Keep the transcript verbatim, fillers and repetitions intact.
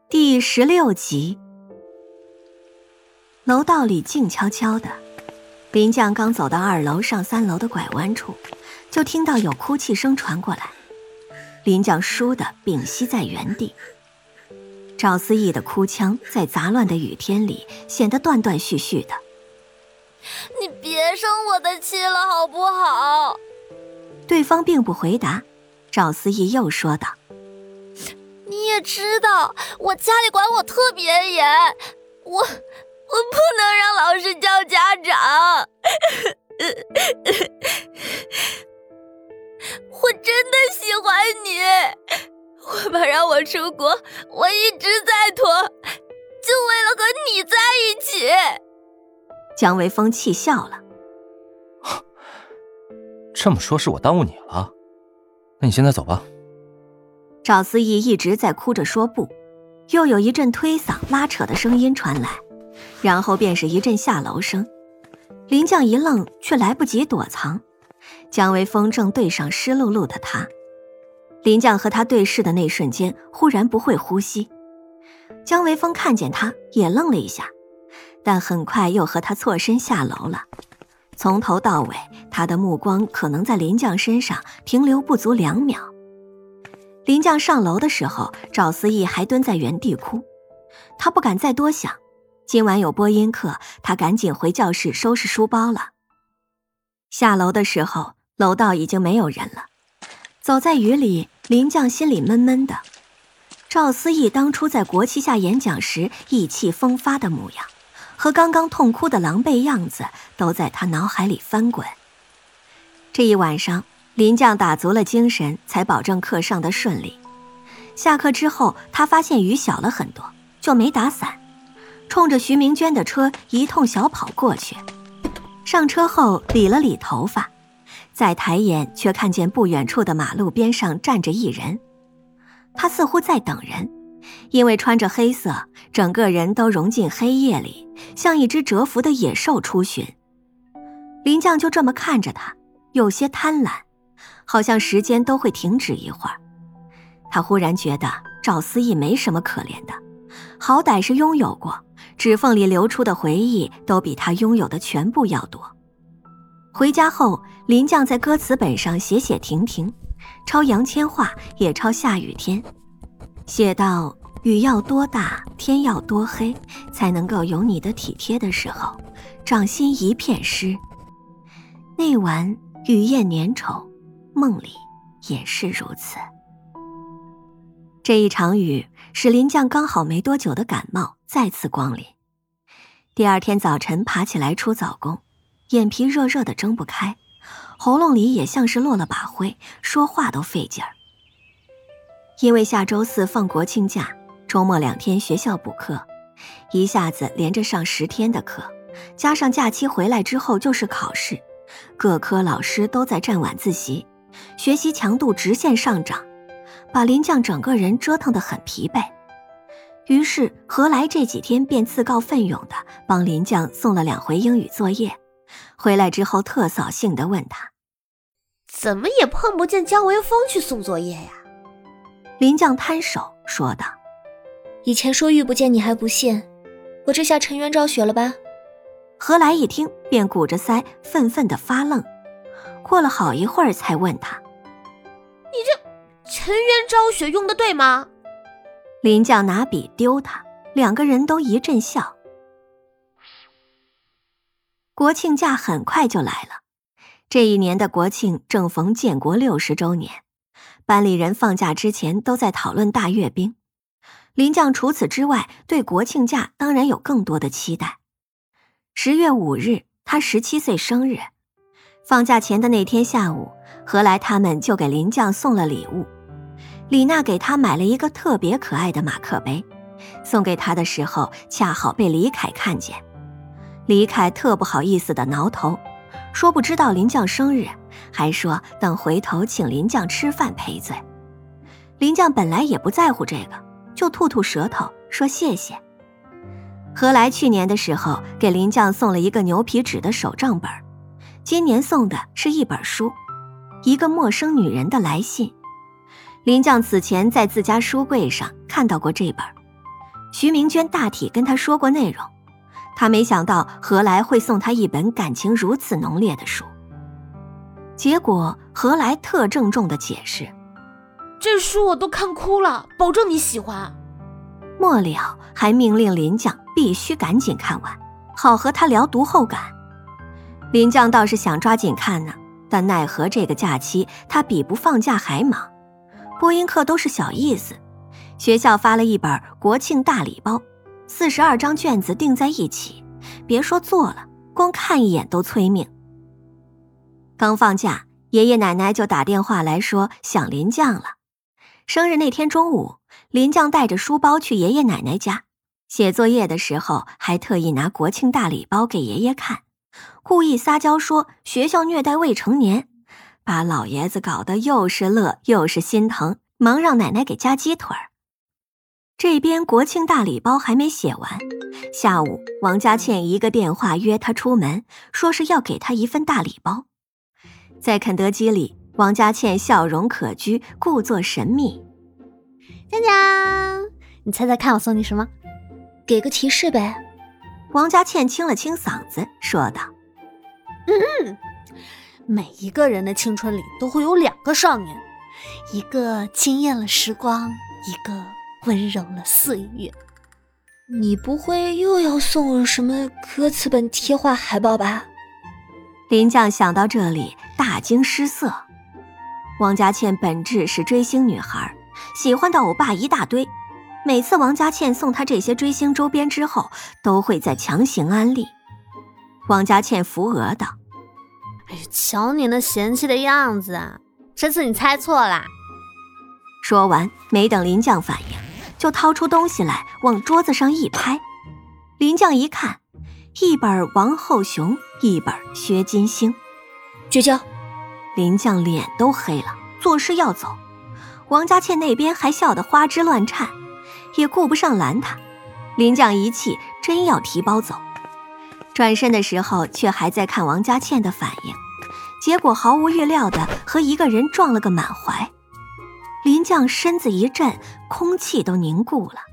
第十六集。楼道里静悄悄的，林将刚走到二楼上三楼的拐弯处，就听到有哭泣声传过来。林将倏地屏息在原地。赵思义的哭腔在杂乱的雨天里显得断断续续的。 你别生我的气了好不好？ 对方并不回答，赵思义又说道， 你也知道我家里管我特别严，我我不能让老师叫家长。我真的喜欢你，我爸让我出国，我一直在拖，就为了和你在一起。 姜维峰气笑了， 这么说是我耽误你了，那你现在走吧。 赵思义一直在哭着说不，又有一阵推搡拉扯的声音传来，然后便是一阵下楼声。林将一愣，却来不及躲藏。姜维峰正对上湿漉漉的他，林将和他对视的那瞬间忽然不会呼吸。姜维峰看见他也愣了一下，但很快又和他错身下楼了。从头到尾，他的目光可能在林将身上停留不足两秒。林将上楼的时候，赵思义还蹲在原地哭，他不敢再多想，今晚有播音课，他赶紧回教室收拾书包了。下楼的时候，楼道已经没有人了。走在雨里，林将心里闷闷的。赵思义当初在国旗下演讲时意气风发的模样，和刚刚痛哭的狼狈样子都在他脑海里翻滚。这一晚上，林将打足了精神，才保证课上的顺利。下课之后，他发现雨小了很多，就没打伞，冲着徐明娟的车一通小跑过去。上车后理了理头发，再抬眼却看见不远处的马路边上站着一人。他似乎在等人，因为穿着黑色，整个人都融进黑夜里，像一只蛰伏的野兽出巡。林将就这么看着他，有些贪婪，好像时间都会停止一会儿。他忽然觉得赵思义没什么可怜的，好歹是拥有过，指缝里流出的回忆都比他拥有的全部要多。回家后，林将在歌词本上写写停停，抄杨千嬅，也抄下雨天，写到雨要多大，天要多黑，才能够有你的体贴的时候，掌心一片湿。那晚雨夜粘稠，梦里也是如此。这一场雨使林将刚好没多久的感冒再次光临。第二天早晨爬起来出早功，眼皮热热的睁不开，喉咙里也像是落了把灰，说话都费劲儿。因为下周四放国庆假，周末两天学校补课，一下子连着上十天的课，加上假期回来之后就是考试，各科老师都在占晚自习，学习强度直线上涨，把林将整个人折腾得很疲惫。于是何来这几天便自告奋勇地帮林将送了两回英语作业，回来之后特扫兴地问他， 怎么也碰不见姜维峰去送作业呀？ 林将摊手说道， 以前说遇不见你还不信，我这下沉冤昭雪了吧？ 何来一听便鼓着腮愤愤地发愣，过了好一会儿才问他， 你这沉冤昭雪用得对吗？ 林将拿笔丢他，两个人都一阵笑。国庆假很快就来了，这一年的国庆正逢建国六十周年，班里人放假之前都在讨论大阅兵。林将除此之外，对国庆假当然有更多的期待。十月五日，他十七岁生日，放假前的那天下午，何来他们就给林将送了礼物。李娜给他买了一个特别可爱的马克杯，送给他的时候恰好被李凯看见。李凯特不好意思地挠头，说不知道林将生日，还说等回头请林将吃饭赔罪。林将本来也不在乎这个，就吐吐舌头说谢谢。何来去年的时候给林将送了一个牛皮纸的手账本，今年送的是一本书，一个陌生女人的来信。林将此前在自家书柜上看到过这本， 徐明娟大体跟他说过内容，他没想到何来会送他一本感情如此浓烈的书。结果何来特郑重地解释， 这书我都看哭了，保证你喜欢。 末了还命令林将必须赶紧看完，好和他聊读后感。林将倒是想抓紧看呢，但奈何这个假期他比不放假还忙，播音课都是小意思，学校发了一本国庆大礼包，四十二张卷子订在一起，别说做了，光看一眼都催命。刚放假，爷爷奶奶就打电话来说想林将了。生日那天中午，林将带着书包去爷爷奶奶家，写作业的时候还特意拿国庆大礼包给爷爷看，故意撒娇说学校虐待未成年，把老爷子搞得又是乐又是心疼，忙让奶奶给加鸡腿儿。这边国庆大礼包还没写完，下午王佳倩一个电话约他出门，说是要给他一份大礼包。在肯德基里，王佳倩笑容可掬，故作神秘。 江江，你猜猜看我送你什么？ 给个提示呗。 王佳倩清了清嗓子说道， 嗯，每一个人的青春里都会有两个少年，一个惊艳了时光，一个温柔了岁月。 你不会又要送我什么歌词本贴画海报吧？ 林将想到这里大惊失色。王佳倩本质是追星女孩，喜欢的欧巴一大堆，每次王佳倩送她这些追星周边之后，都会再强行安利。王佳倩扶额道， 哎，瞧你那嫌弃的样子啊，这次你猜错啦。 说完没等林将反应，就掏出东西来往桌子上一拍。林将一看，一本王后雄，一本薛金星。 绝交！ 林将脸都黑了，作势要走。王佳倩那边还笑得花枝乱颤，也顾不上拦他。林将一气，真要提包走。转身的时候却还在看王佳倩的反应，结果毫无预料的和一个人撞了个满怀。林将身子一震，空气都凝固了。